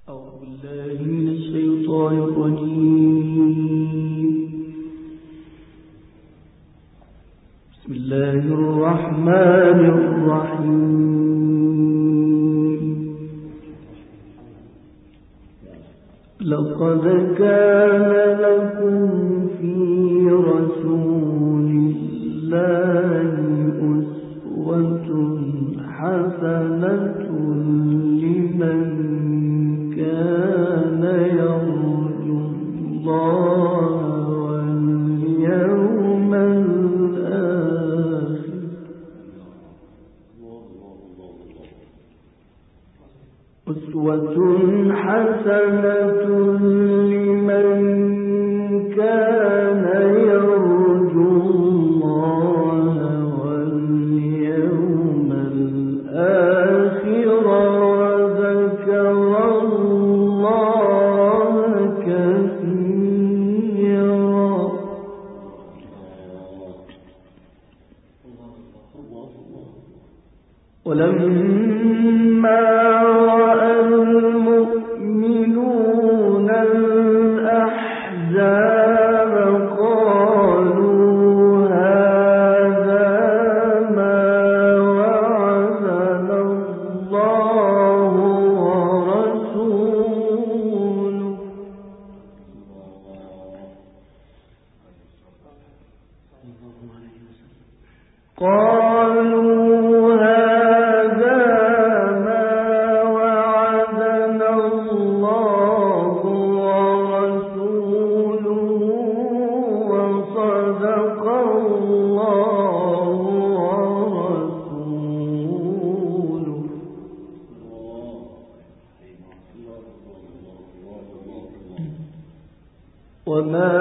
أعوذ بالله من الشيطان الرجيم. بسم الله الرحمن الرحيم. لقد كان لكم في رسول الله أسوة حسنة لمن كان يرجو الله واليوم الآخر. أسوة حسنة لمن كان يرجو الله واليوم الآخر وذكر الله كثيرا. ولما رأى المؤمنون الأحزاب قالوا هذا ما وعدنا الله ورسوله وصدق الله ورسوله. وما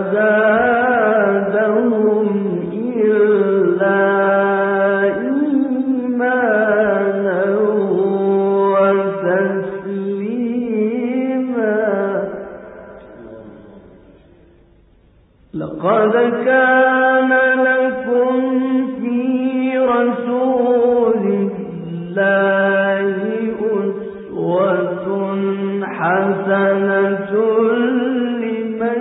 زادهم إلا إيمانا وتسليما. لقد كان لكم في رسول الله أسوة حسنة لمن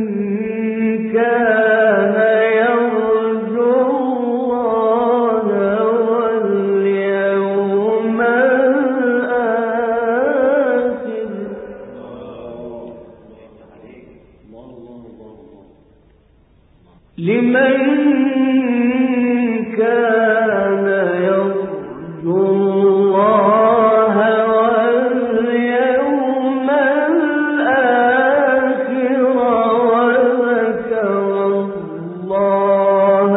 كان يرجو الله واليوم الآخر. لمن كان يرجو الله واليوم الآخر وذكر الله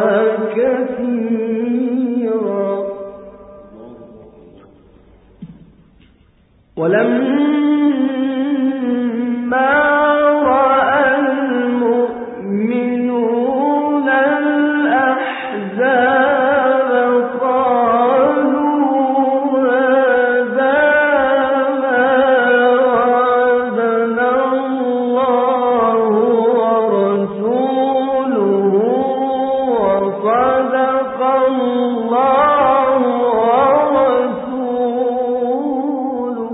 كثيرا. ولما رأى المؤمنون الأحزاب قالوا هذا ما وعدنا الله ورسوله وصدق الله ورسوله.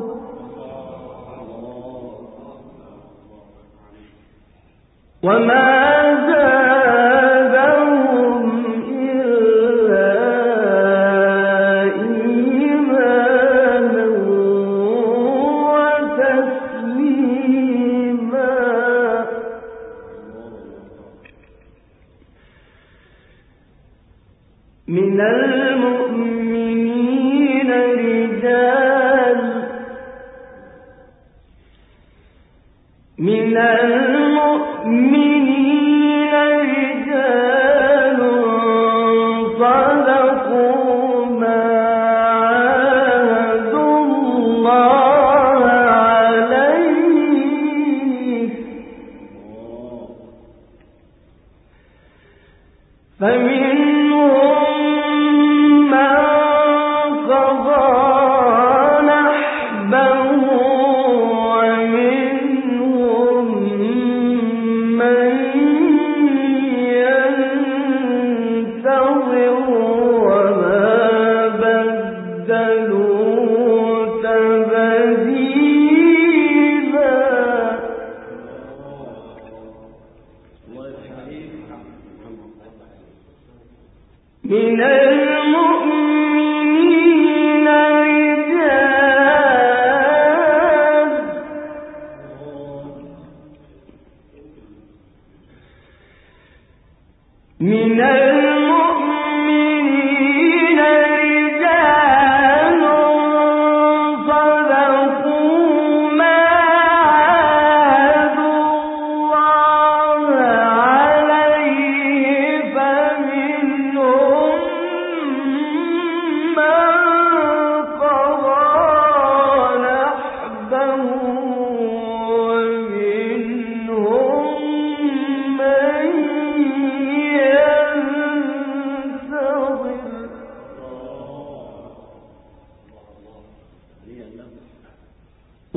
وما زادهم إلا إيمانا وتسليما. من المؤمنين رجال صدقوا ما عاهدوا الله عليه. فمنهم من قضى نحبه ومنهم من بدلوا تبديلا.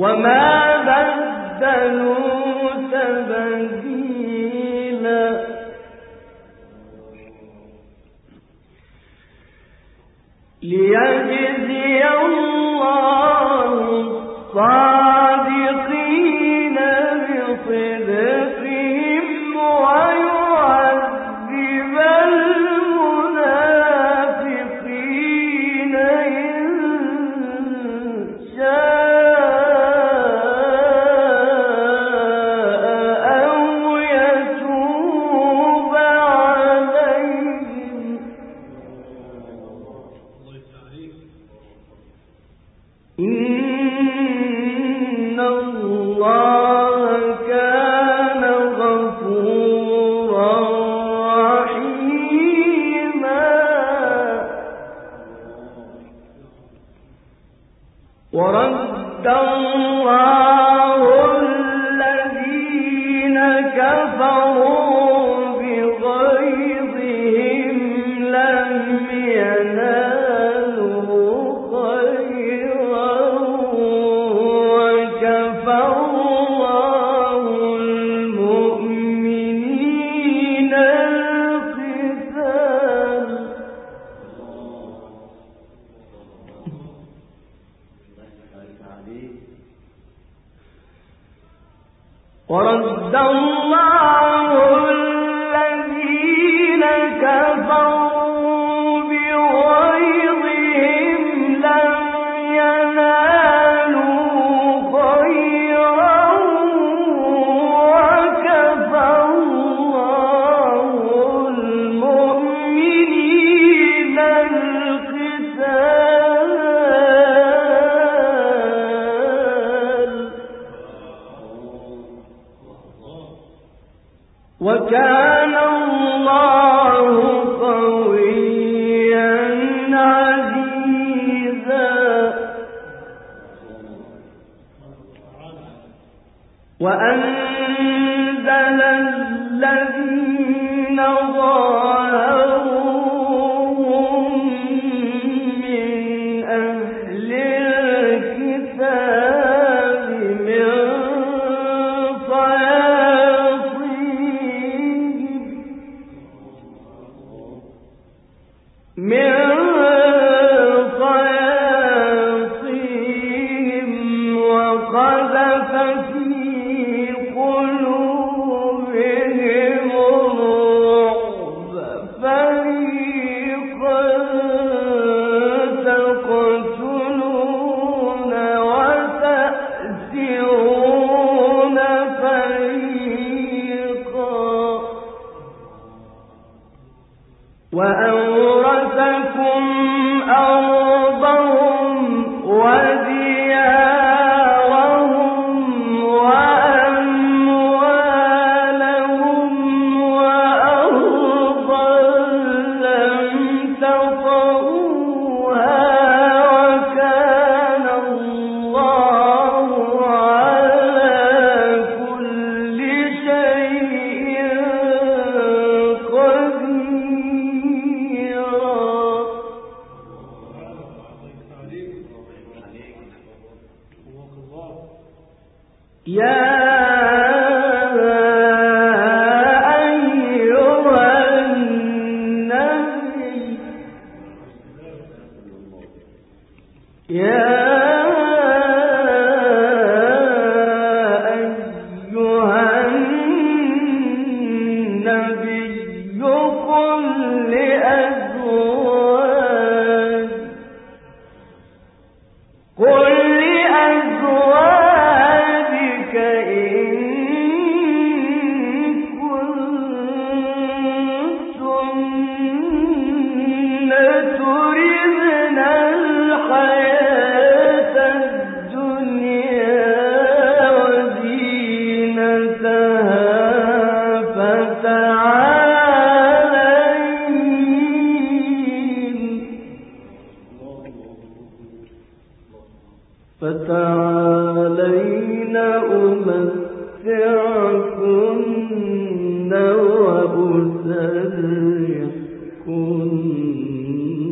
وما بدلوا تبديلا ليجزي الله الصادقين بصدقهم ويعذب المنافقين إن شاء أو يتوب عليهم إن الله كان غفورا رحيما ورد الله الذين كفروا بغيظهم لم ينالوا خيرا وكفى الله المؤمنين القتال ورد الله الذين كفروا بغيظهم لم ينالوا خيرا وكفى الله المؤمنين القتال وكان الله قويا عزيزا وأنزل الذين ظاهروهم من أهل الكتاب من صياصيهم وقذف في قلوبهم الرعب فريقا تقتلون وتأسرون فريقا وأورثكم أرضهم وديارهم وأموالهم وأرضا لم تطئوها وكان الله على كل شيء يا أيها النبي قل لأزواجك إن كنتن تردن الحياة الدنيا وزينتها فتعالين أمتعكن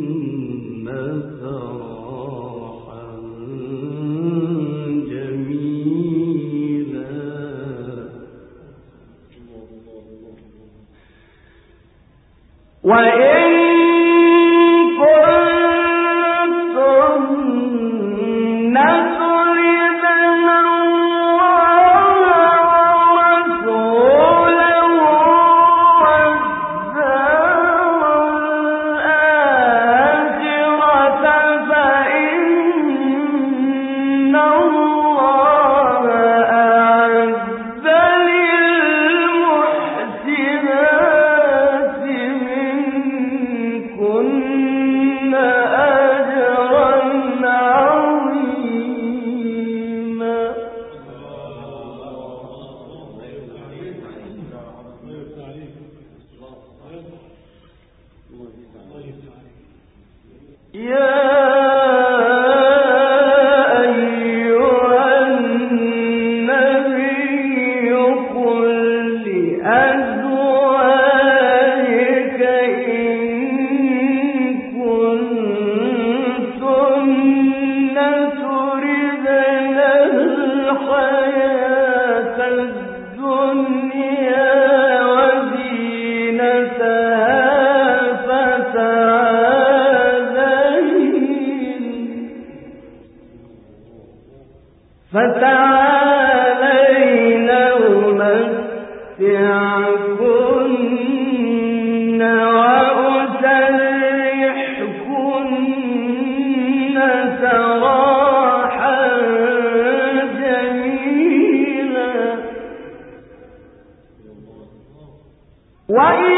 وأسرحكن سراحا جميلا فتعالين أمتعكن وأسرحكن سراحا جميلا وإن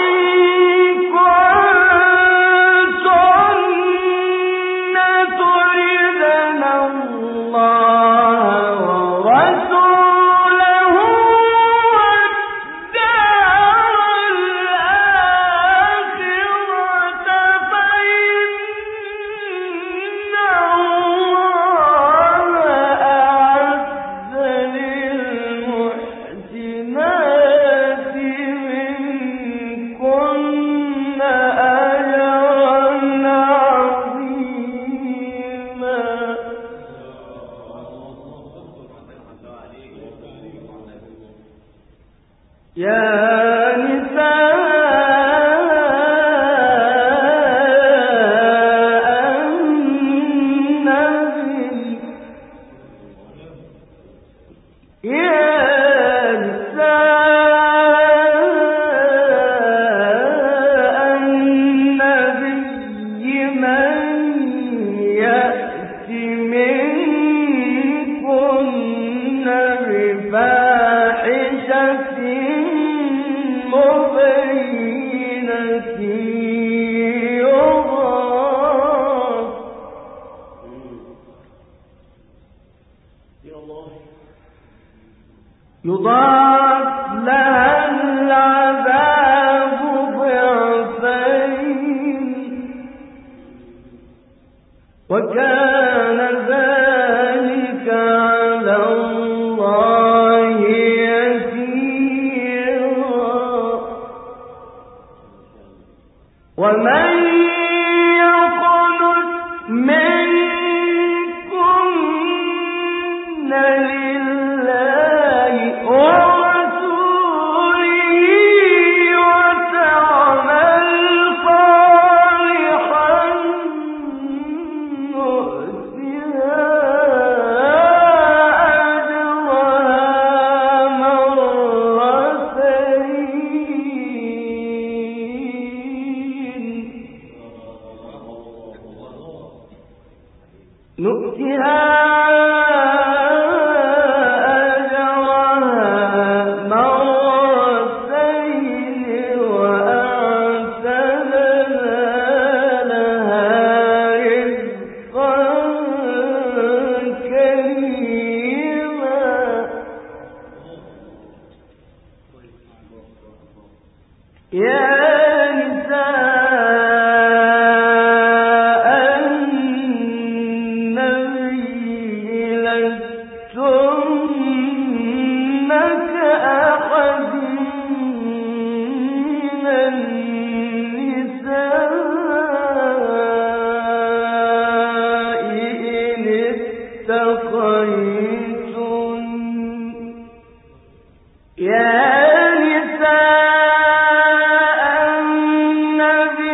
يضاعف لها العذاب ضعفين وكان ذلك على الله يسيرا ومن يقنت منكن لله ورسوله وتعمل صالحا نؤتها يا نساء النبي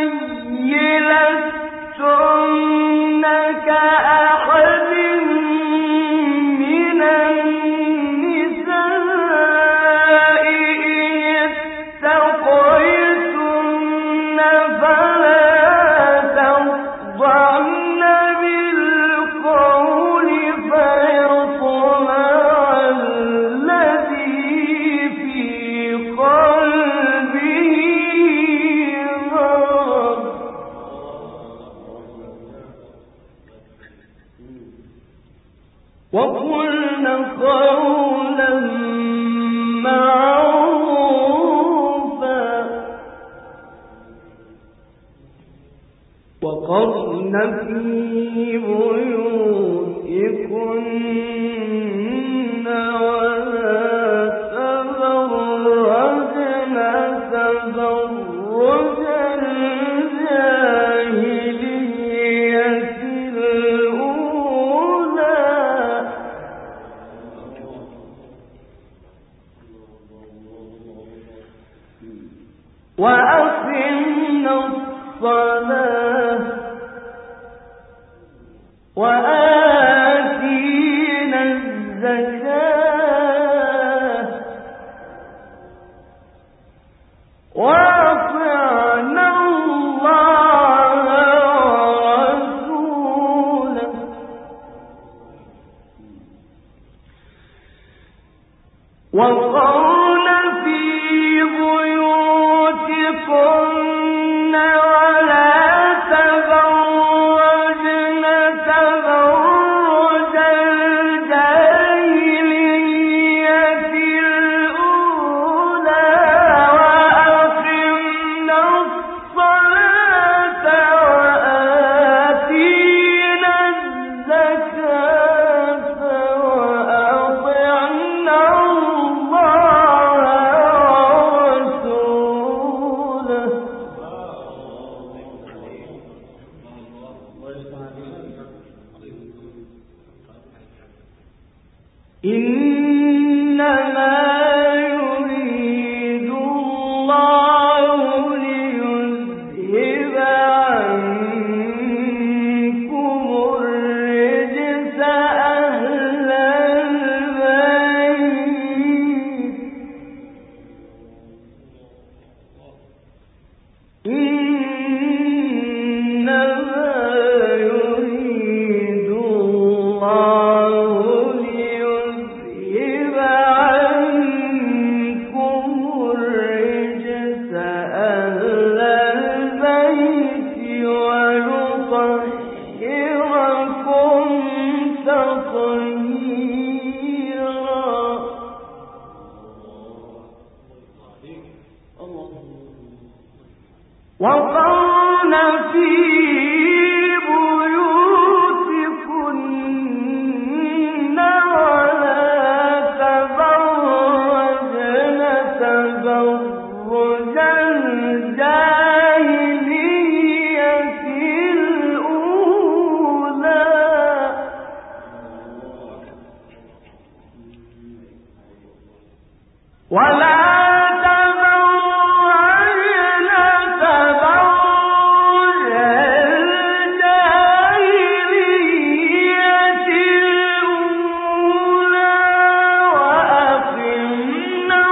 في بيوتكن ولا تبرجن تبرج الجاهلية الأولى وأقمنا الصلاة وآتينا الزكاة وأطعنا الله ورسوله وقرن في بيوتكن ولا تبرجن تبرج الجاهلية الأولى وأقمنا الصلاة وآتينا الزكاة وأطعنا الله ورسوله إنما يريد الله ليذهب عنكم الرجس أهل البيت إنما يريد الله ليذهب عنكم الرجس أهل البيت ويطهركم تطهيرا وقرن في بيوتكن ولا تبرجن تبرج الجاهلية الأولى ولا تبرجن تبرج الجاهلية الأولى وأقمنا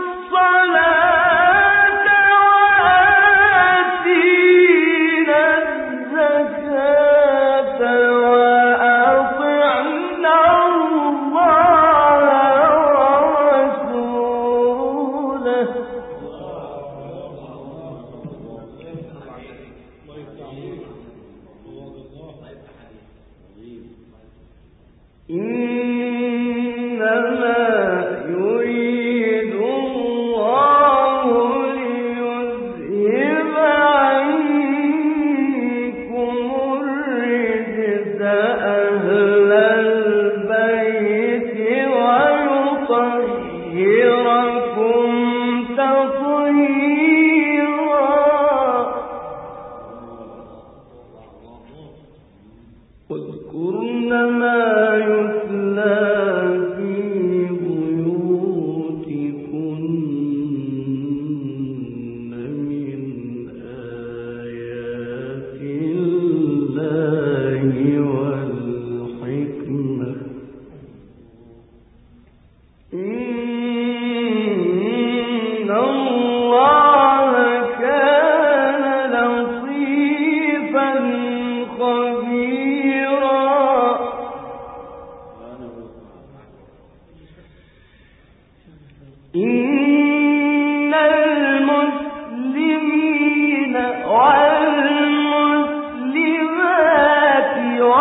الصلاة وآتينا الزكاة وأطعنا الله ورسوله إنما يريد الله ليذهب عنكم الرجس أهل البيت ويطهركم تطهيرا واذكرن ما يتلى في بيوتكن من آيات الله والحكمة إن الله كان لطيفا خبيرا إن المسلمين والمسلمات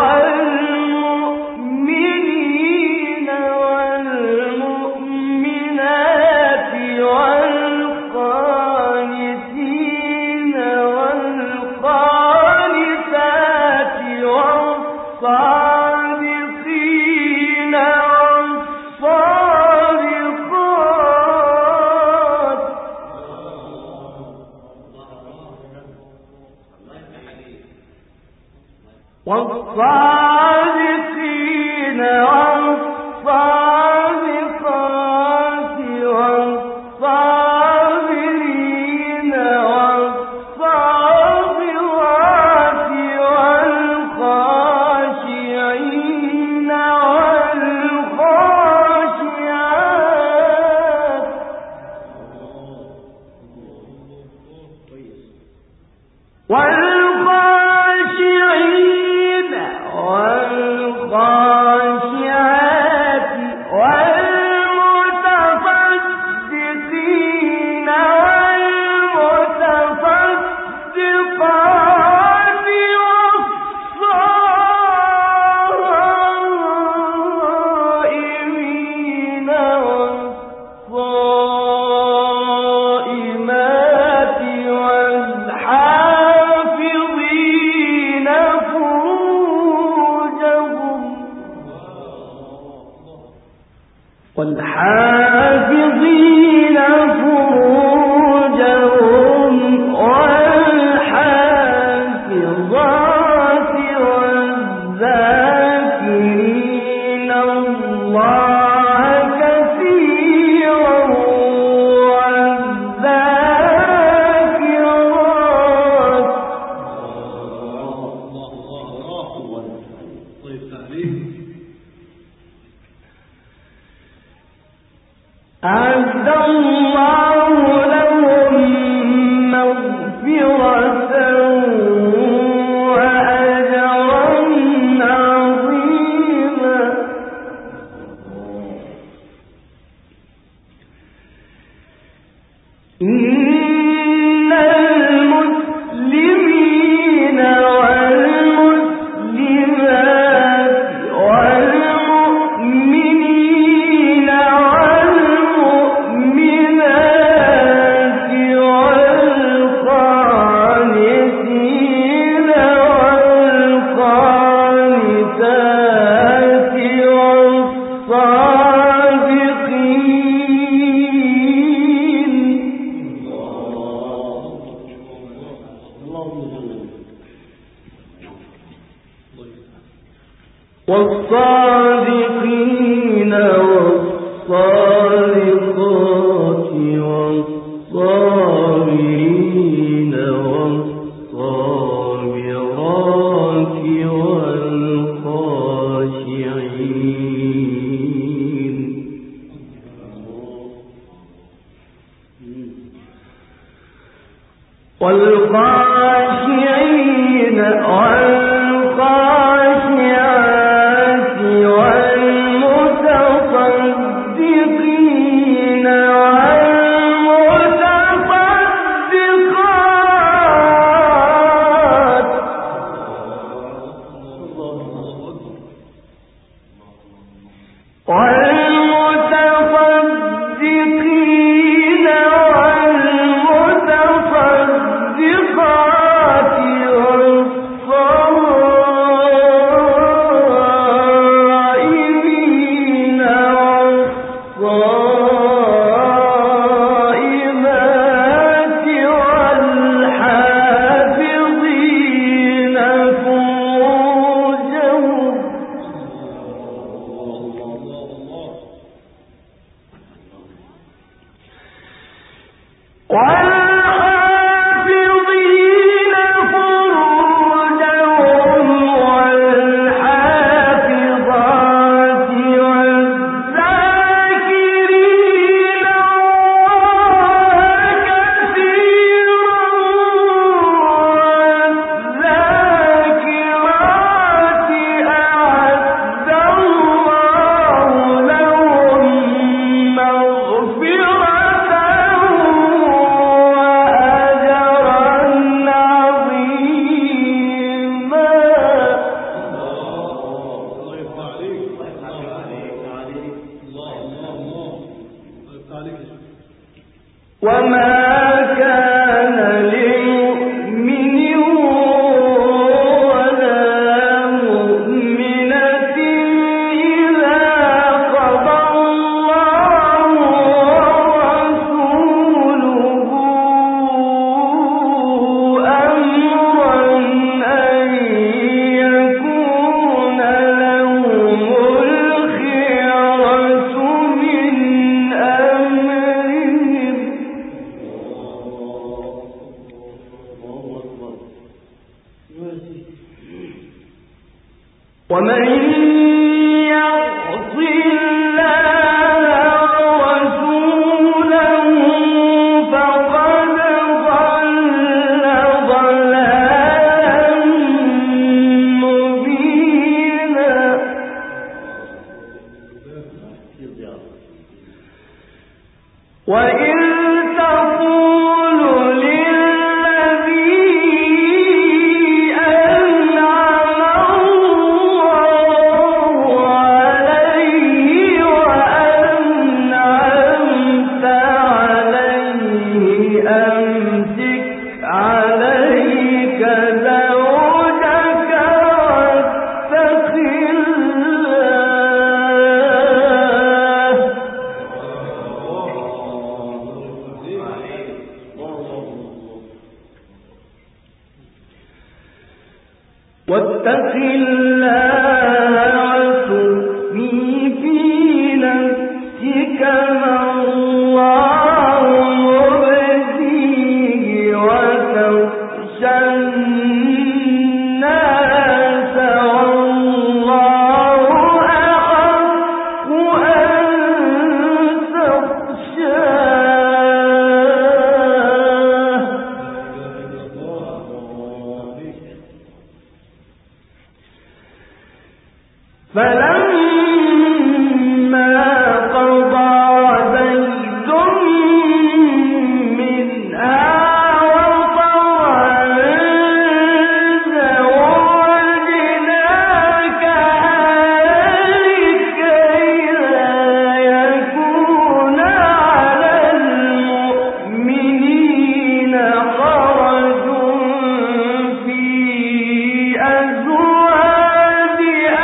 والمؤمنين والمؤمنات والقانتين والقانتات والحافظين فروجهم والحافظات والذاكرين الله كثيرا والذاكرات أعد الله لهم مغفرة وأجرا عظيما إن المسلمين والمسلمات والمؤمنين والمؤمنات والقانتين والقانتات والصادقين والصادقات والصابرين والصابرات والخاشعين والخاشعين والخاشعات والمتصدقين والمتصدقات والمتصدقين والمتصدقات والصائمين والصائمات والحافظين فروجهم والحافظين فروجهم والحافظات والذاكرين الله كثيرا والذاكرات أعد الله لهم مغفرة وما كان لمؤمن ولا مؤمنة إذا قضى الله ورسوله أمرا أن يكون واتق الله تخفي في نفسك ما الله مبديه وتخشى الناس والله أحق أن تخشاه. فلما قضى زيد منها وطرا زوجناكها لكي لا يكون على المؤمنين حرج في أزواج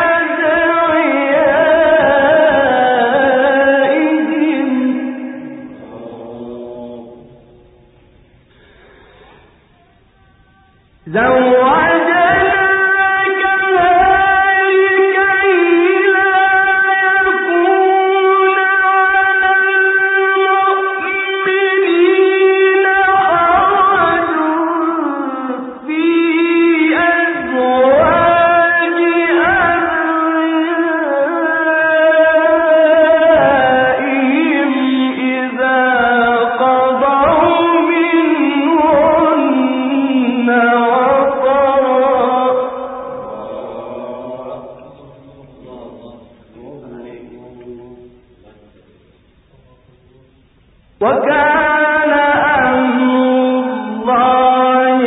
وكان أمر الله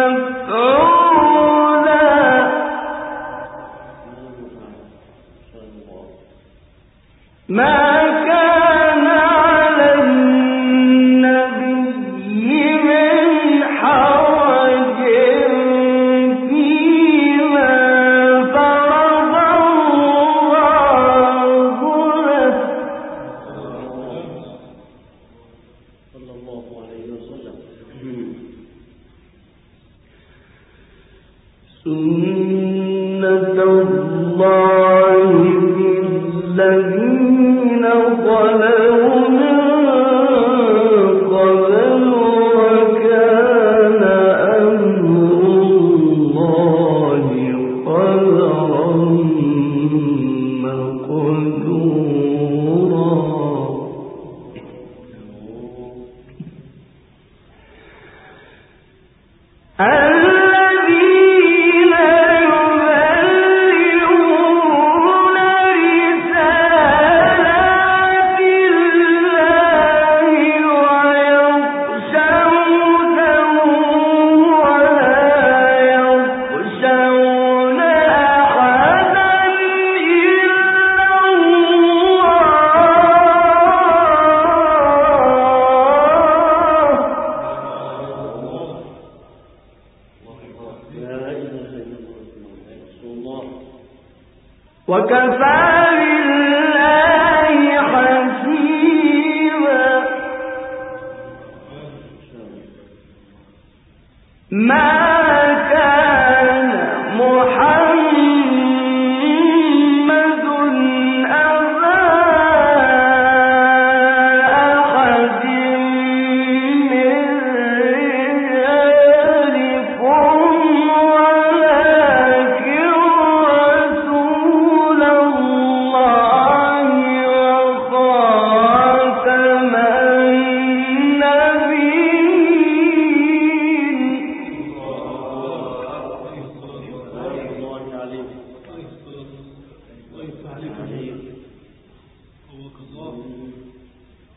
مفعولا. ما كان على النبي من حرج فيما فرض الله له. صلى الله عليه وسلم. سنة الله في الذين خلوا من قبل وكان أمر الله قدرا مقدورا. الذين يبلغون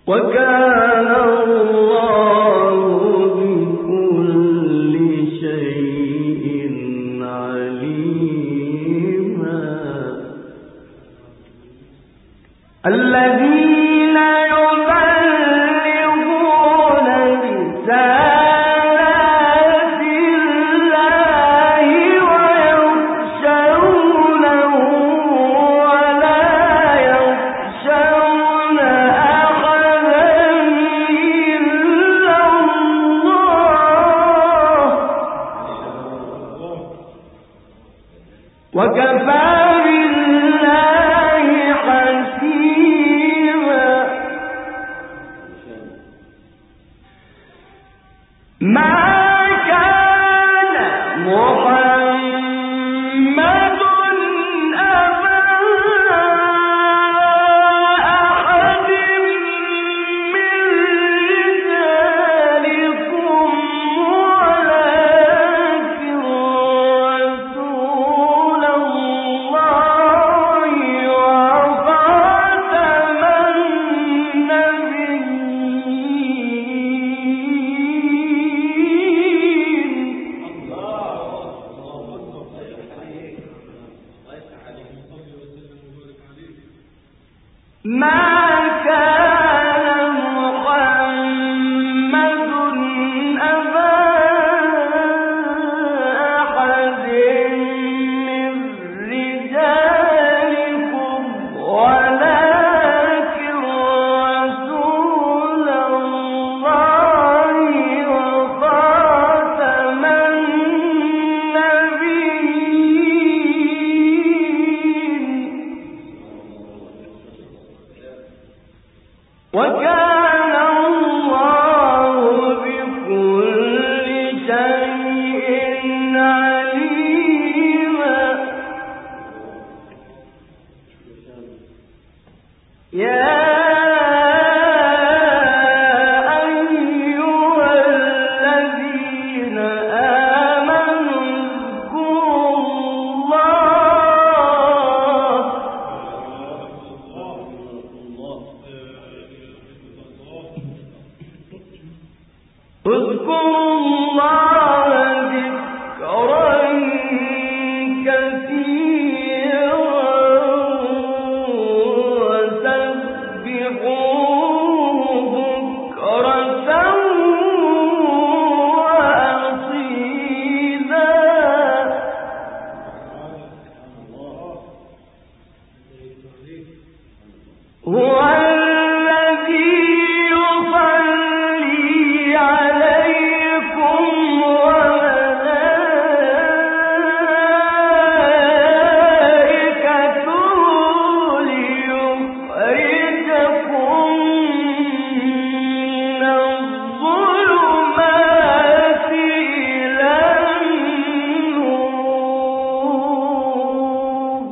وكان الله بكل شيء عليما. الذين يبلغون رسالات الله ويخشونه ولا يخشون أحدا إلا الله وكفى بالله حسيبا. ما كان محمد أبا أحد من رجالكم ولكن رسول الله وخاتم النبيين. ما كان محمد أبا أحد من رجالكم ولكن رسول الله وخاتم النبيين. وكان الله بكل شيء عليما. يا أيها الذين آمنوا اذكروا الله ذكرا كثيرا وسبحوه بكرة وأصيلا. هو الذي يصلي عليكم وملائكته ليخرجكم من الظلمات إلى النور.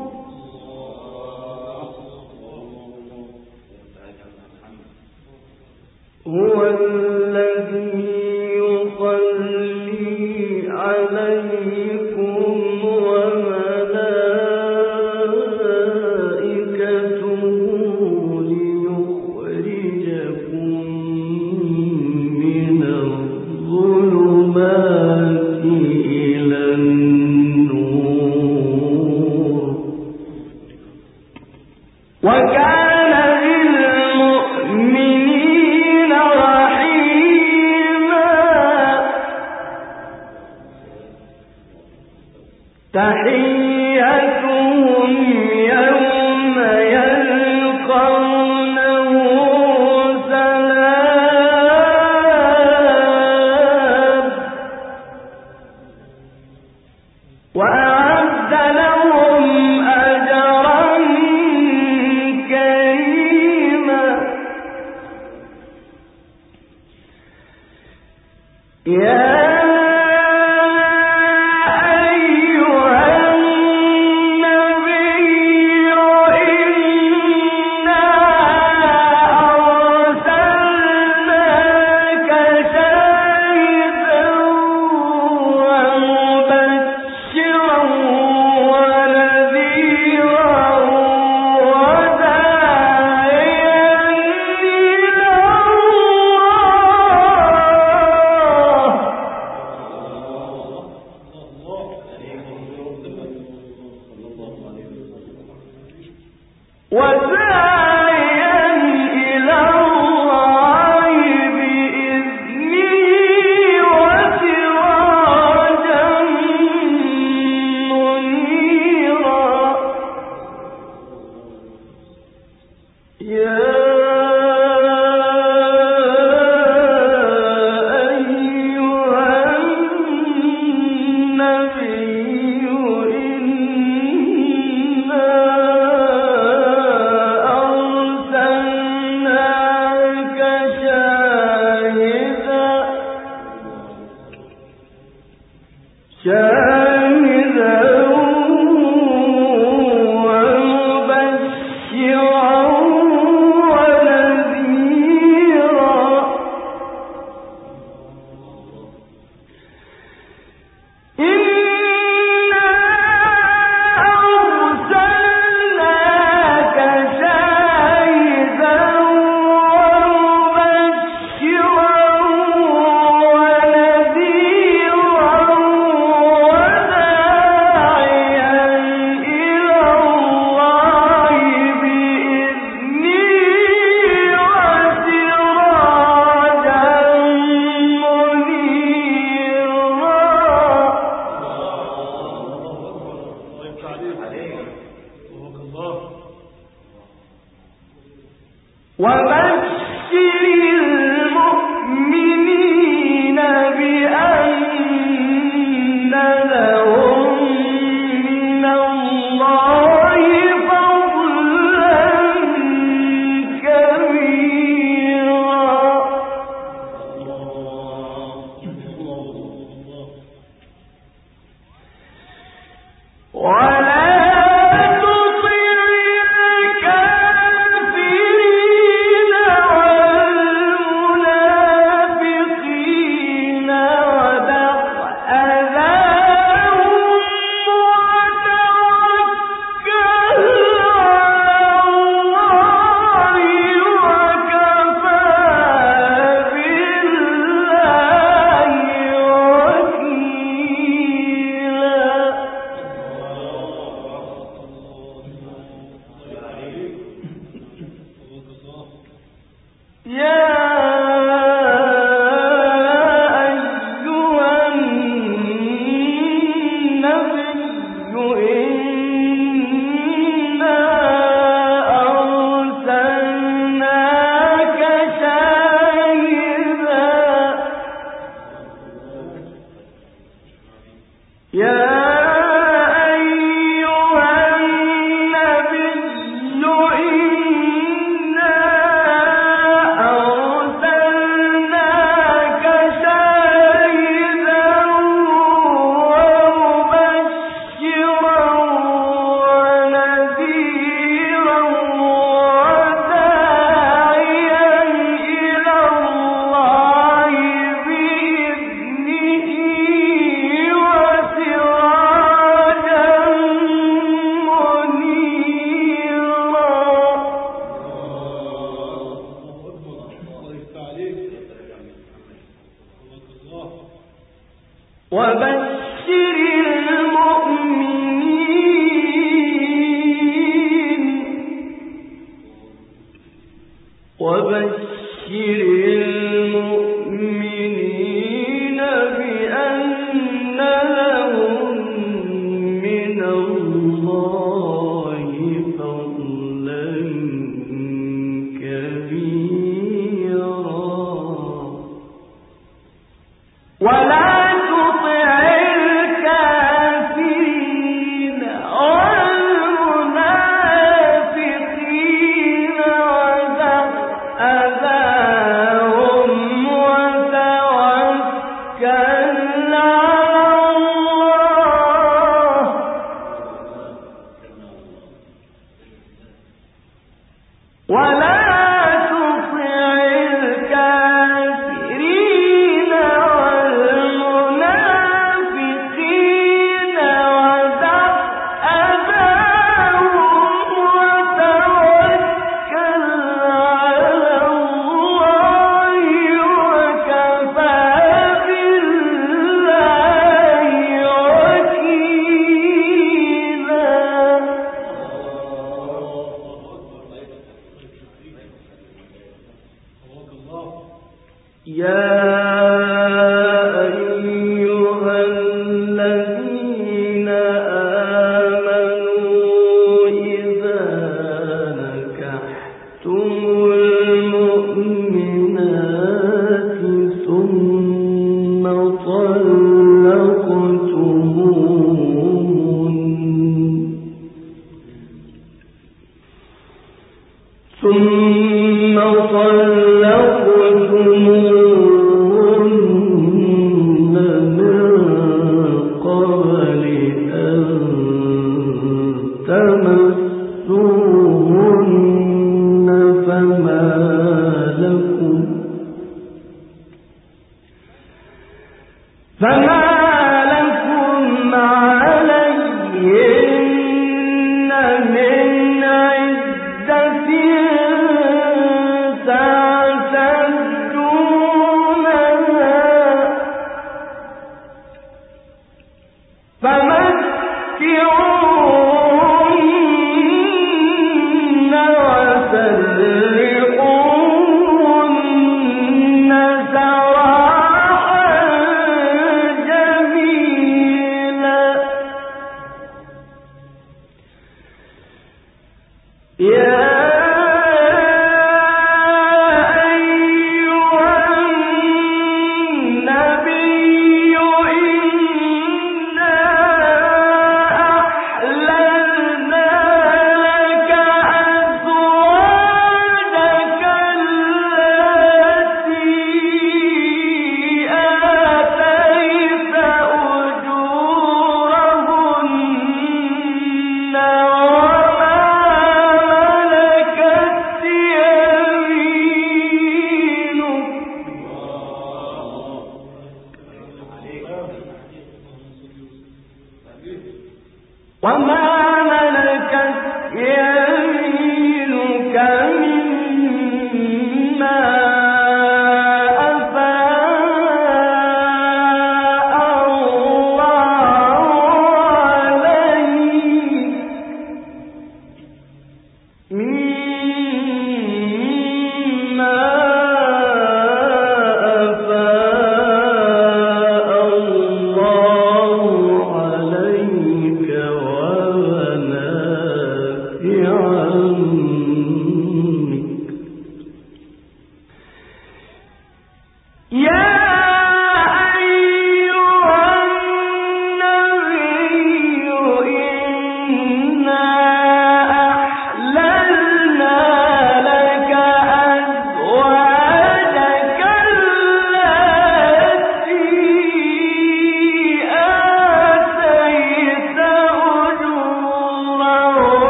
هو الذي يصلي عليكم وملائكته ليخرجكم من الظلمات إلى النور. وكان بالمؤمنين رحيما. تحيتهم يوم يلقونه سلام وأعد لهم أجرا كريما. يا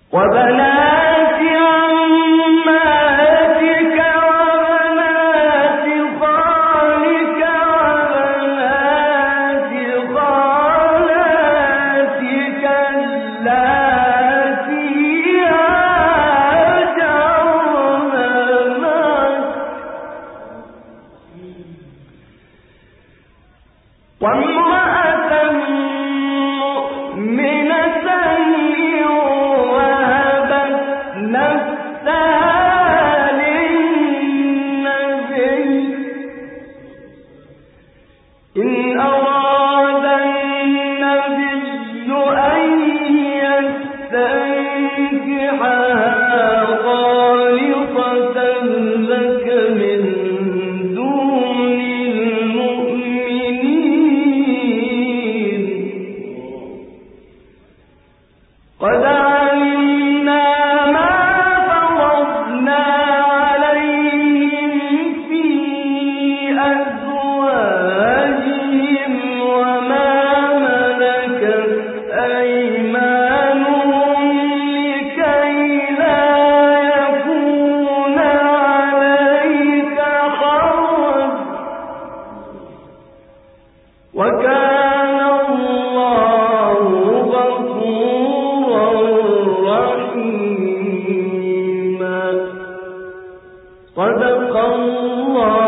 وبنات عماتك وبنات خالك وبنات خالاتك اللاتي هاجرن معك وامرأة مؤمنة وهبت نفسها للنبي إن أراد النبي أن يستنكحها خالصة لك من دون المؤمنين قد علمنا ما فرضنا عليهم في أزواجهم وما ملكت أيمانهم لكي لا يكون عليك حرج وكان الله غفورا رحيما صدق الله